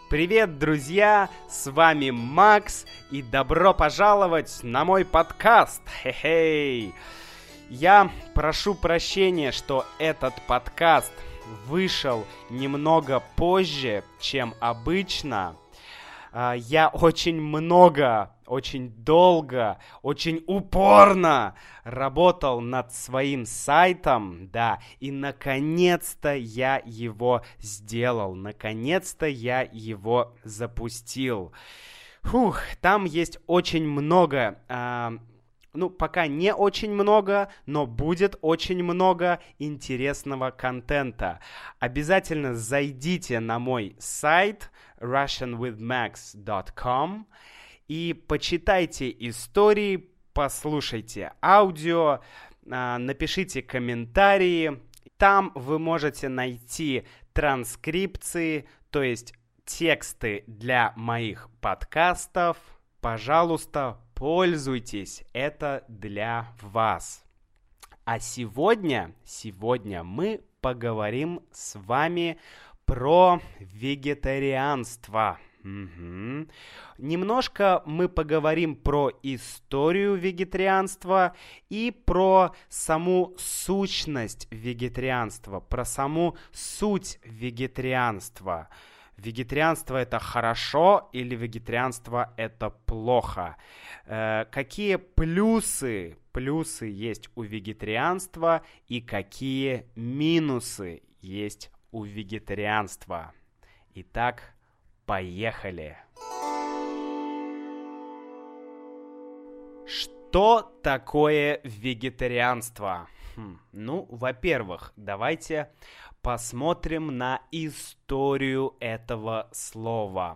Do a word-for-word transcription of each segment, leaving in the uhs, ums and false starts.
Привет, друзья! С вами Макс, и добро пожаловать на мой подкаст! Хе-хей! Я прошу прощения, что этот подкаст вышел немного позже, чем обычно. Я очень много, очень долго, очень упорно работал над своим сайтом, да, и наконец-то я его сделал, наконец-то я его запустил. Фух, там есть очень много, э, ну, пока не очень много, но будет очень много интересного контента. Обязательно зайдите на мой сайт russian with max dot com и почитайте истории, послушайте аудио, напишите комментарии. Там вы можете найти транскрипции, то есть тексты для моих подкастов. Пожалуйста, пользуйтесь, это для вас. А сегодня, сегодня мы поговорим с вами про вегетарианство. Угу. Немножко мы поговорим про историю вегетарианства и про саму сущность вегетарианства, про саму суть вегетарианства. Вегетарианство это хорошо или вегетарианство это плохо? Э, какие плюсы, плюсы есть у вегетарианства и какие минусы есть у вегетарианства? Итак, поехали! Что такое вегетарианство? Хм, ну, во-первых, давайте посмотрим на историю этого слова.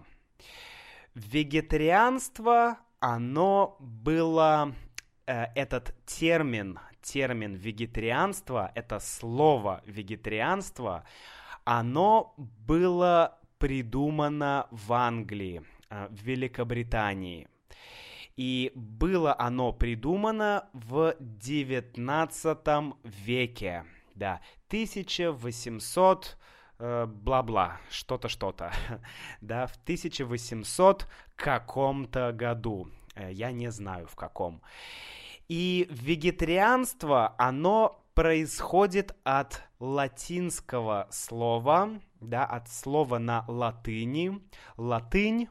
Вегетарианство, оно было, э, этот термин, термин вегетарианство, это слово вегетарианство, оно было придумано в Англии, э, в Великобритании. И было оно придумано в девятнадцатом веке. Да, тысяча восемьсот э, бла-бла, что-то, что-то, да, в тысяча восемьсот каком-то году, э, я не знаю в каком. И вегетарианство, оно происходит от латинского слова, да, от слова на латыни, латынь,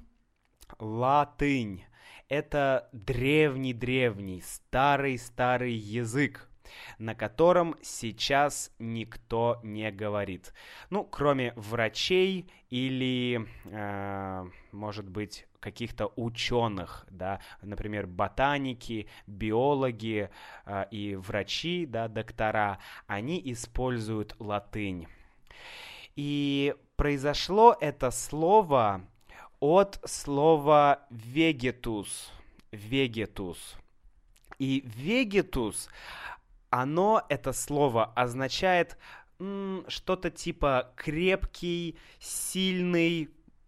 латынь. Это древний-древний, старый-старый язык, на котором сейчас никто не говорит. Ну, кроме врачей или, э, может быть, каких-то ученых, да, например, ботаники, биологи э, и врачи, да, доктора, они используют латынь. И произошло это слово от слова «вегетус», «вегетус». И «вегетус», оно, это слово, означает м, что-то типа крепкий, сильный,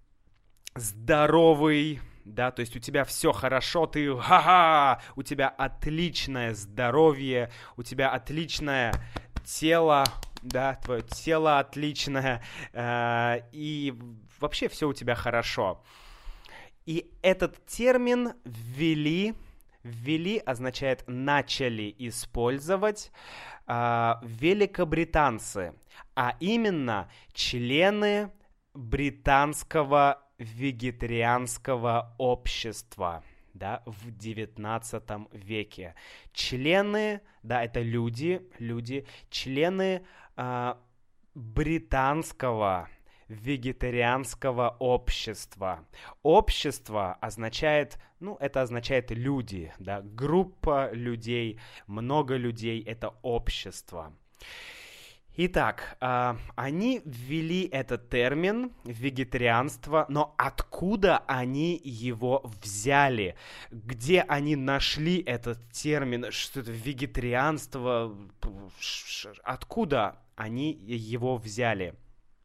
здоровый, да, то есть у тебя все хорошо, ты ха-ха, у тебя отличное здоровье, у тебя отличное тело, да, твое тело отличное, э, и вообще все у тебя хорошо. И этот термин ввели, ввели означает начали использовать э, великобританцы, а именно члены британского вегетарианского общества, да, в девятнадцатом веке. Члены, да, это люди, люди, члены э, британского вегетарианского общества. Общество означает, ну, это означает люди, да, группа людей, много людей, это общество. Итак, э, они ввели этот термин вегетарианство, но откуда они его взяли? Где они нашли этот термин? Что это вегетарианство? Откуда они его взяли?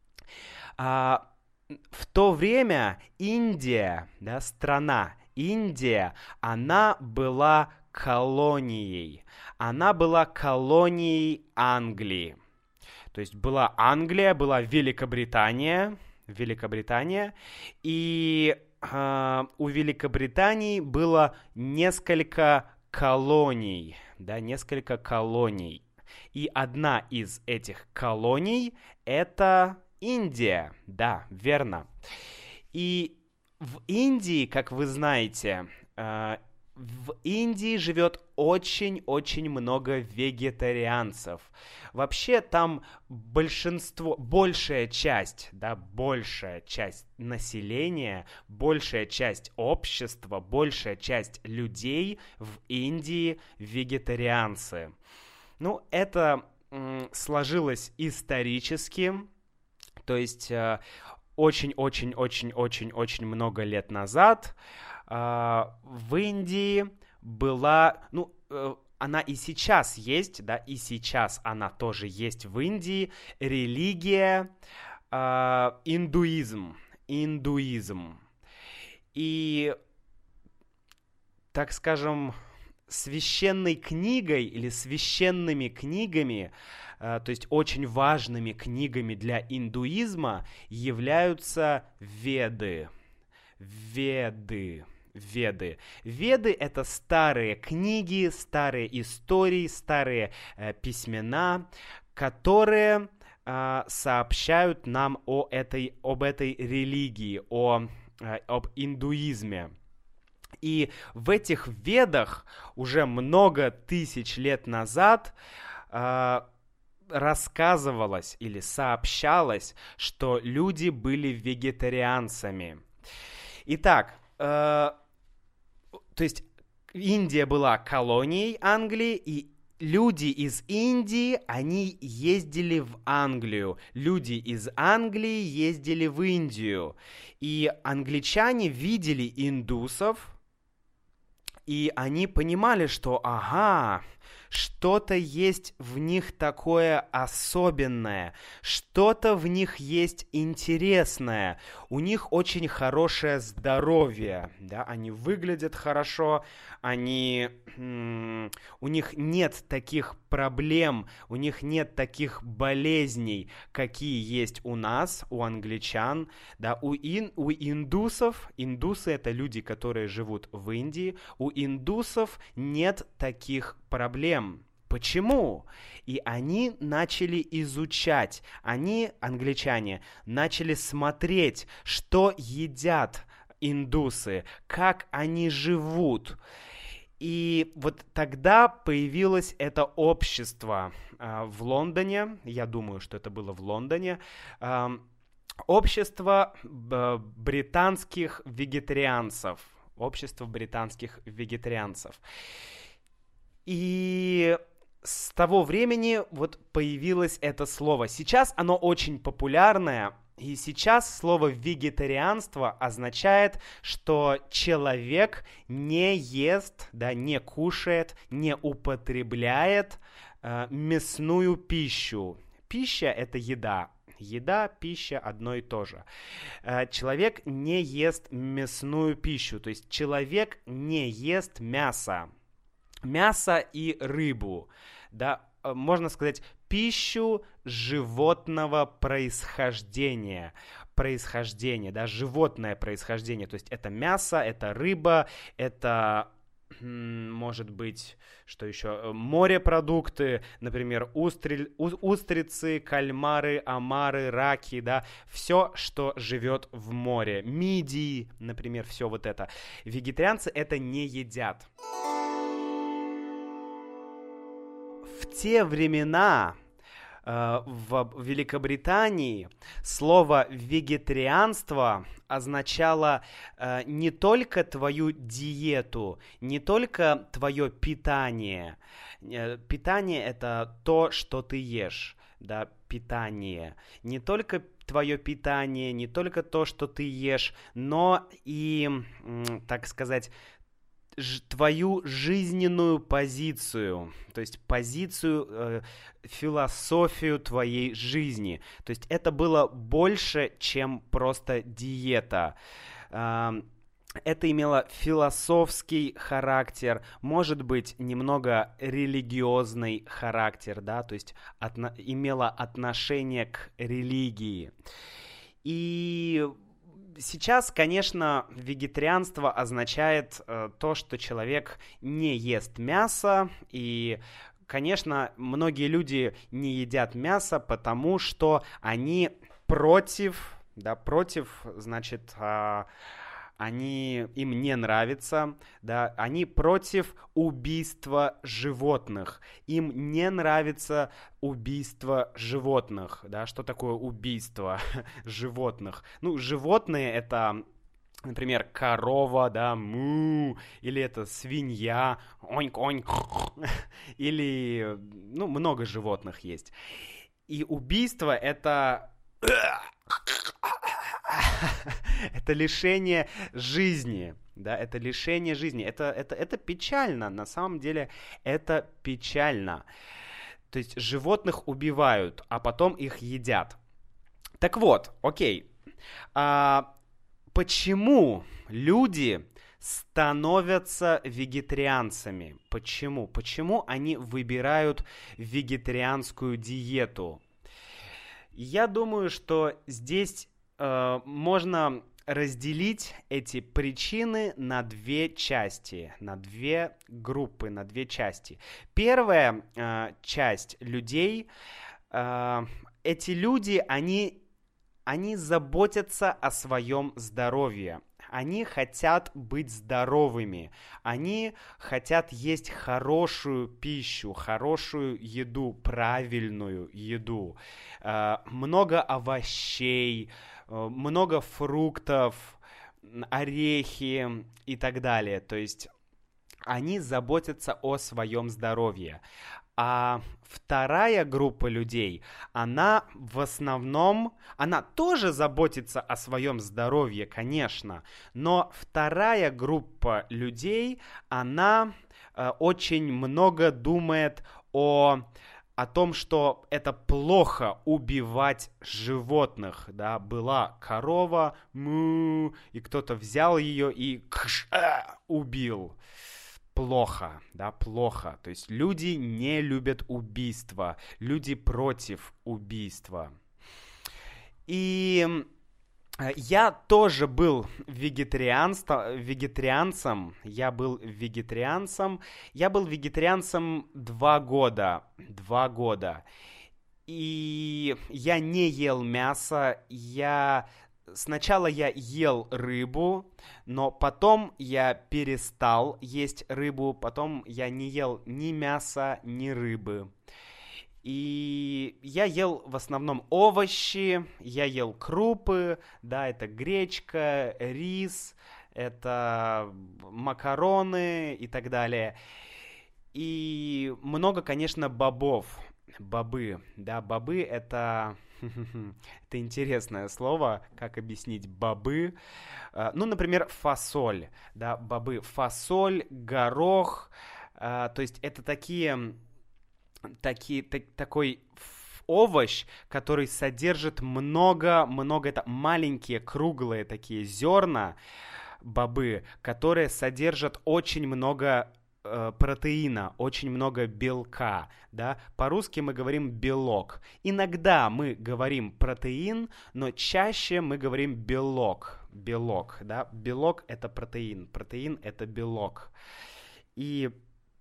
А, в то время Индия, да, страна Индия, она была колонией. Она была колонией Англии. То есть была Англия, была Великобритания, Великобритания, и э, у Великобритании было несколько колоний, да, несколько колоний. И одна из этих колоний — это Индия, да, верно. И в Индии, как вы знаете, э, в Индии живет очень-очень много вегетарианцев. Вообще там большинство, большая часть, да, большая часть населения, большая часть общества, большая часть людей в Индии вегетарианцы. Ну, это м, сложилось исторически, то есть э, очень-очень-очень-очень-очень много лет назад э, в Индии была, ну, э, она и сейчас есть, да, и сейчас она тоже есть в Индии, религия э, индуизм, индуизм. И, так скажем, священной книгой или священными книгами, э, то есть очень важными книгами для индуизма являются Веды. Веды. Веды. Веды — это старые книги, старые истории, старые э, письмена, которые э, сообщают нам о этой, об этой религии, о, э, об индуизме. И в этих ведах уже много тысяч лет назад э, рассказывалось или сообщалось, что люди были вегетарианцами. Итак, э, то есть Индия была колонией Англии, и люди из Индии, они ездили в Англию. Люди из Англии ездили в Индию. И англичане видели индусов, и они понимали, что, ага, что-то есть в них такое особенное, что-то в них есть интересное, у них очень хорошее здоровье, да, они выглядят хорошо, они, м- у них нет таких проблем, у них нет таких болезней, какие есть у нас, у англичан, да, у, ин- у индусов, индусы — это люди, которые живут в Индии, у индусов нет таких проблем. Почему? И они начали изучать, они, англичане, начали смотреть, что едят индусы, как они живут. И вот тогда появилось это общество э, в Лондоне, я думаю, что это было в Лондоне, э, общество э, британских вегетарианцев, общество британских вегетарианцев. И с того времени вот появилось это слово. Сейчас оно очень популярное, и сейчас слово вегетарианство означает, что человек не ест, да, не кушает, не употребляет э, мясную пищу. Пища — это еда. Еда, пища — одно и то же. Э, человек не ест мясную пищу, то есть человек не ест мясо. Мясо и рыбу, да, можно сказать, пищу животного происхождения, происхождения, да, животное происхождение, то есть это мясо, это рыба, это, может быть, что еще, морепродукты, например, устри... устрицы, кальмары, омары, раки, да, все, что живет в море, мидии, например, все вот это. Вегетарианцы это не едят. В те времена э, в Великобритании слово «вегетарианство» означало э, не только твою диету, не только твое питание. Э, питание — это то, что ты ешь, да, питание. Не только твое питание, не только то, что ты ешь, но и, так сказать, твою жизненную позицию, то есть позицию, э, философию твоей жизни. То есть это было больше, чем просто диета. Э, это имело философский характер, может быть, немного религиозный характер, да, то есть отно- имело отношение к религии. И сейчас, конечно, вегетарианство означает э, то, что человек не ест мясо, и, конечно, многие люди не едят мясо, потому что они против, да, против, значит, э, они, им не нравится, да, они против убийства животных, им не нравится убийство животных, да, что такое убийство животных? Ну, животные это, например, корова, да, му, или это свинья, оньк-оньк, или, ну, много животных есть. И убийство это... это лишение жизни, да, это лишение жизни, это, это, это печально, на самом деле это печально. То есть животных убивают, а потом их едят. Так вот, окей, а почему люди становятся вегетарианцами? Почему? Почему они выбирают вегетарианскую диету? Я думаю, что здесь э, можно разделить эти причины на две части, на две группы, на две части. Первая э, часть людей, э, эти люди, они, они заботятся о своем здоровье. Они хотят быть здоровыми, они хотят есть хорошую пищу, хорошую еду, правильную еду, э, много овощей, э, много фруктов, орехи и так далее. То есть они заботятся о своем здоровье. А вторая группа людей, она в основном, она тоже заботится о своем здоровье, конечно, но вторая группа людей, она э, очень много думает о, о том, что это плохо убивать животных, да, была корова, му, и кто-то взял ее и кш, а, убил. Плохо, да, плохо. То есть люди не любят убийства, люди против убийства. И я тоже был вегетарианцем, я был вегетарианцем, я был вегетарианцем два года, два года. И я не ел мясо, я... Сначала я ел рыбу, но потом я перестал есть рыбу, потом я не ел ни мяса, ни рыбы. И я ел в основном овощи, я ел крупы, да, это гречка, рис, это макароны и так далее. И много, конечно, бобов, бобы, да, бобы это... Это интересное слово, как объяснить бобы. Ну, например, фасоль, да, бобы, фасоль, горох, то есть это такие, такие, так, такой овощ, который содержит много, много, это маленькие круглые такие зерна, бобы, которые содержат очень много протеина, очень много белка, да, по-русски мы говорим белок. Иногда мы говорим протеин, но чаще мы говорим белок, белок, да, белок это протеин, протеин это белок. И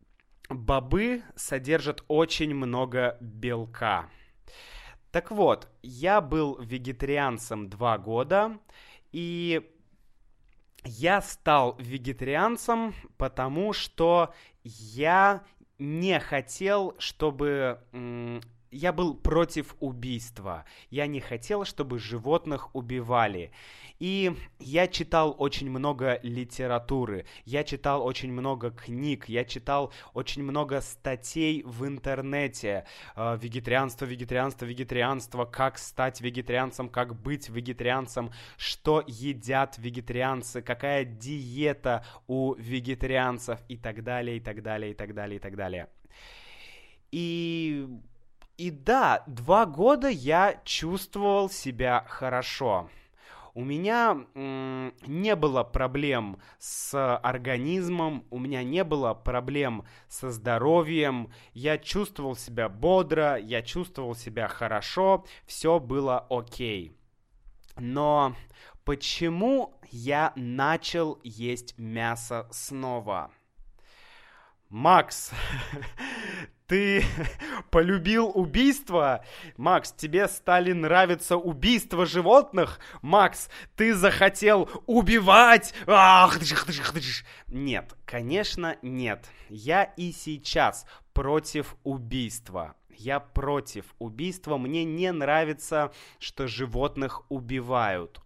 бобы содержат очень много белка. Так вот, я был вегетарианцем два года, и я стал вегетарианцем, потому что я не хотел, чтобы... М- я был против убийства. Я не хотел, чтобы животных убивали. И я читал очень много литературы, я читал очень много книг, я читал очень много статей в интернете. Э, вегетарианство, вегетарианство, вегетарианство, как стать вегетарианцем, как быть вегетарианцем, что едят вегетарианцы, какая диета у вегетарианцев и так далее, и так далее, и так далее, и так далее. И... И да, два года я чувствовал себя хорошо. У меня м, не было проблем с организмом, у меня не было проблем со здоровьем. Я чувствовал себя бодро, я чувствовал себя хорошо, все было окей. Но почему я начал есть мясо снова? Макс, ты полюбил убийство? Макс, тебе стали нравиться убийства животных? Макс, ты захотел убивать? Ах! Нет, конечно, нет. Я и сейчас против убийства. Я против убийства. Мне не нравится, что животных убивают.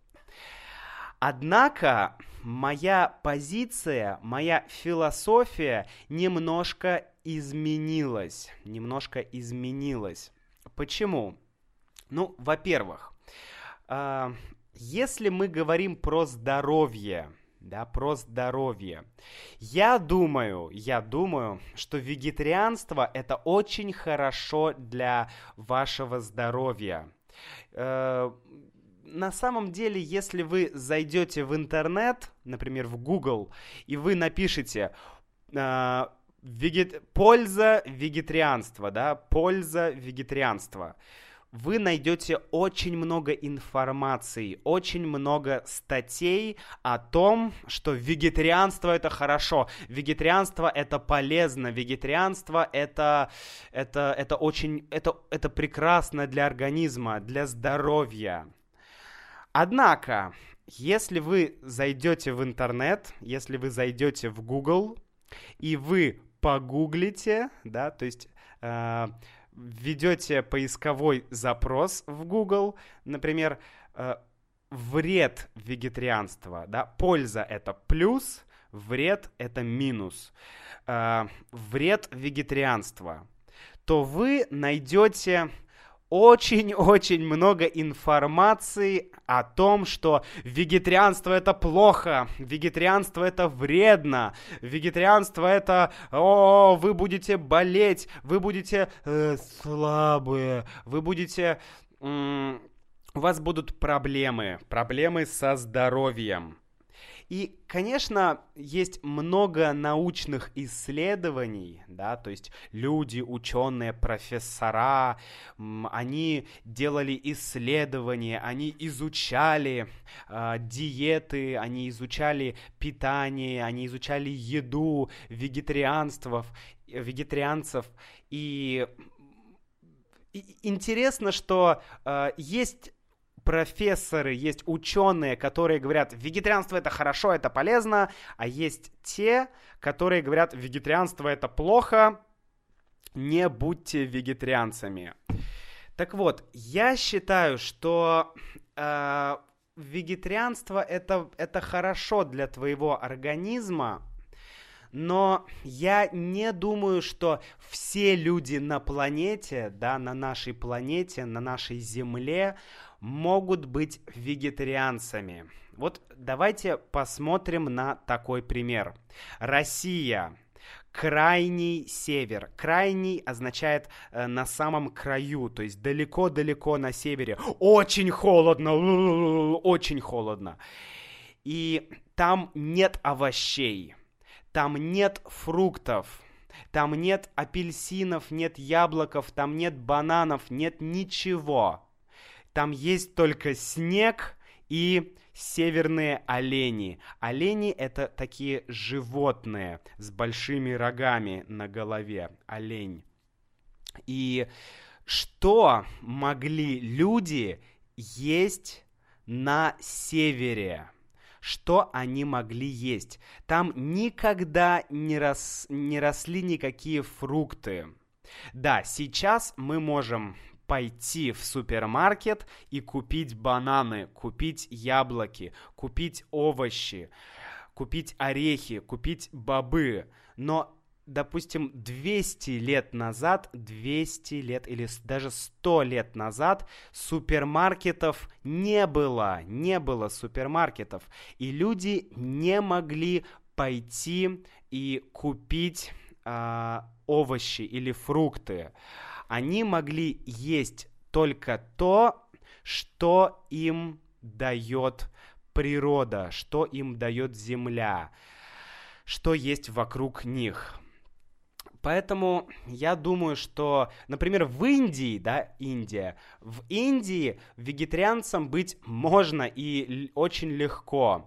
Однако моя позиция, моя философия немножко изменилась. Немножко изменилась. Почему? Ну, во-первых, э, если мы говорим про здоровье, да, про здоровье, я думаю, я думаю, что вегетарианство это очень хорошо для вашего здоровья. Э, На самом деле, если вы зайдете в интернет, например, в Google, и вы напишите э, вегет... «польза вегетарианства», да, «польза вегетарианства», вы найдете очень много информации, очень много статей о том, что вегетарианство это хорошо, вегетарианство это полезно, вегетарианство это, это, это очень, это, это прекрасно для организма, для здоровья. Однако, если вы зайдете в интернет, если вы зайдете в Google, и вы погуглите, да, то есть э, введете поисковой запрос в Google, например, э, вред вегетарианства, да, польза это плюс, вред это минус, э, вред вегетарианства, то вы найдете очень-очень много информации о том, что вегетарианство это плохо, вегетарианство это вредно, вегетарианство это, о, вы будете болеть, вы будете э, слабые, вы будете, м- у вас будут проблемы, проблемы со здоровьем. И, конечно, есть много научных исследований, да, то есть люди, ученые, профессора, они делали исследования, они изучали э, диеты, они изучали питание, они изучали еду вегетарианцев, вегетарианцев, и, и интересно, что э, есть профессоры, есть ученые, которые говорят, вегетарианство это хорошо, это полезно, а есть те, которые говорят, вегетарианство это плохо, не будьте вегетарианцами. Так вот, я считаю, что э, вегетарианство это, это хорошо для твоего организма, но я не думаю, что все люди на планете, да, на нашей планете, на нашей Земле могут быть вегетарианцами. Вот давайте посмотрим на такой пример. Россия. Крайний север. Крайний означает э, на самом краю, то есть далеко-далеко на севере. Очень холодно, очень холодно. И там нет овощей, там нет фруктов, там нет апельсинов, нет яблоков, там нет бананов, нет ничего. Там есть только снег и северные олени. Олени это такие животные с большими рогами на голове. Олень. И что могли люди есть на севере? Что они могли есть? Там никогда не, рос, не росли никакие фрукты. Да, сейчас мы можем пойти в супермаркет и купить бананы, купить яблоки, купить овощи, купить орехи, купить бобы. Но, допустим, двести лет назад, двести лет или даже сто лет назад супермаркетов не было, не было супермаркетов. И люди не могли пойти и купить э, овощи или фрукты. Они могли есть только то, что им дает природа, что им дает земля, что есть вокруг них. Поэтому я думаю, что, например, в Индии, да, Индия, в Индии вегетарианцем быть можно и л- очень легко,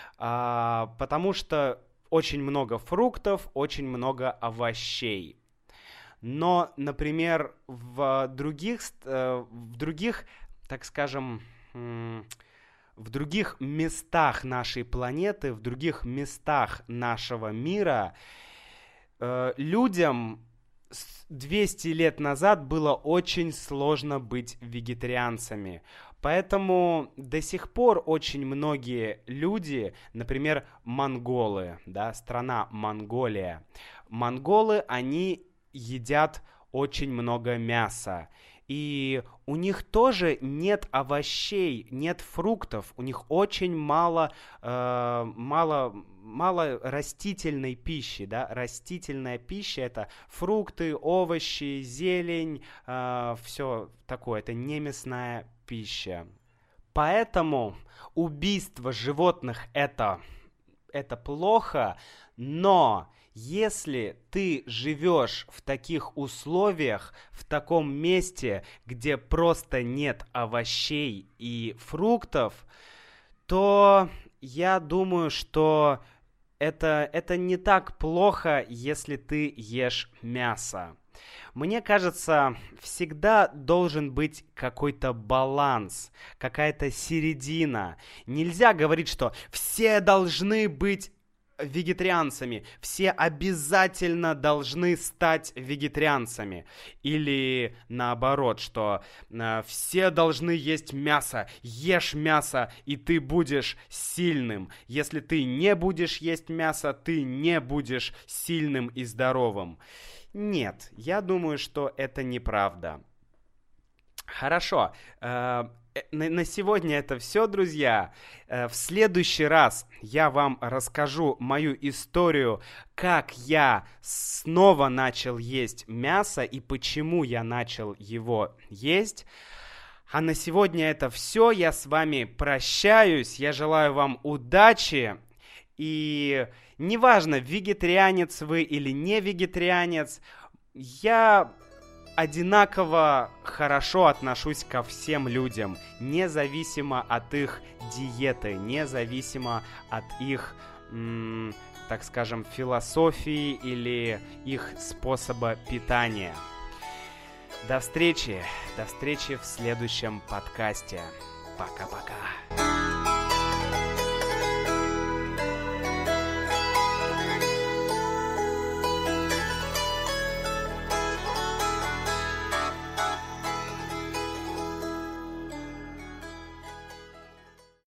а, потому что очень много фруктов, очень много овощей. Но, например, в других, ст- э, в других, так скажем, м, в других местах нашей планеты, в других местах нашего мира э, людям с- двести лет назад было очень сложно быть вегетарианцами. Поэтому до сих пор очень многие люди, например, монголы, да, страна Монголия, монголы, они едят очень много мяса. И у них тоже нет овощей, нет фруктов, у них очень мало, э, мало, мало растительной пищи, да, растительная пища это фрукты, овощи, зелень, э, все такое, это не мясная пища. Поэтому убийство животных это это плохо, но если ты живешь в таких условиях, в таком месте, где просто нет овощей и фруктов, то я думаю, что это, это не так плохо, если ты ешь мясо. Мне кажется, всегда должен быть какой-то баланс, какая-то середина. Нельзя говорить, что все должны быть вегетарианцами, все обязательно должны стать вегетарианцами. Или наоборот, что э, все должны есть мясо, ешь мясо, и ты будешь сильным. Если ты не будешь есть мясо, ты не будешь сильным и здоровым. Нет, я думаю, что это неправда. Хорошо. э, э, На на сегодня это все, друзья. Э, В следующий раз я вам расскажу мою историю, как я снова начал есть мясо и почему я начал его есть. А на сегодня это все. Я с вами прощаюсь. Я желаю вам удачи. И неважно, вегетарианец вы или не вегетарианец, я одинаково хорошо отношусь ко всем людям, независимо от их диеты, независимо от их, м, так скажем, философии или их способа питания. До встречи, до встречи в следующем подкасте. Пока-пока.